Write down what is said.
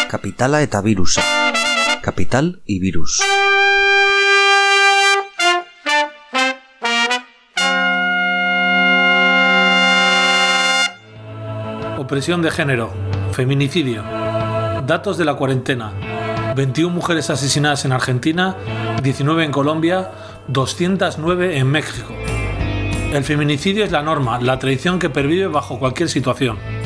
Kapitala eta virusa. Capital y virus. Opresión de género. Feminicidio. Datos de la cuarentena. 21 mujeres asesinadas en Argentina, 19 en Colombia, 209 en México. El feminicidio es la norma, la tradición que pervive bajo cualquier situación.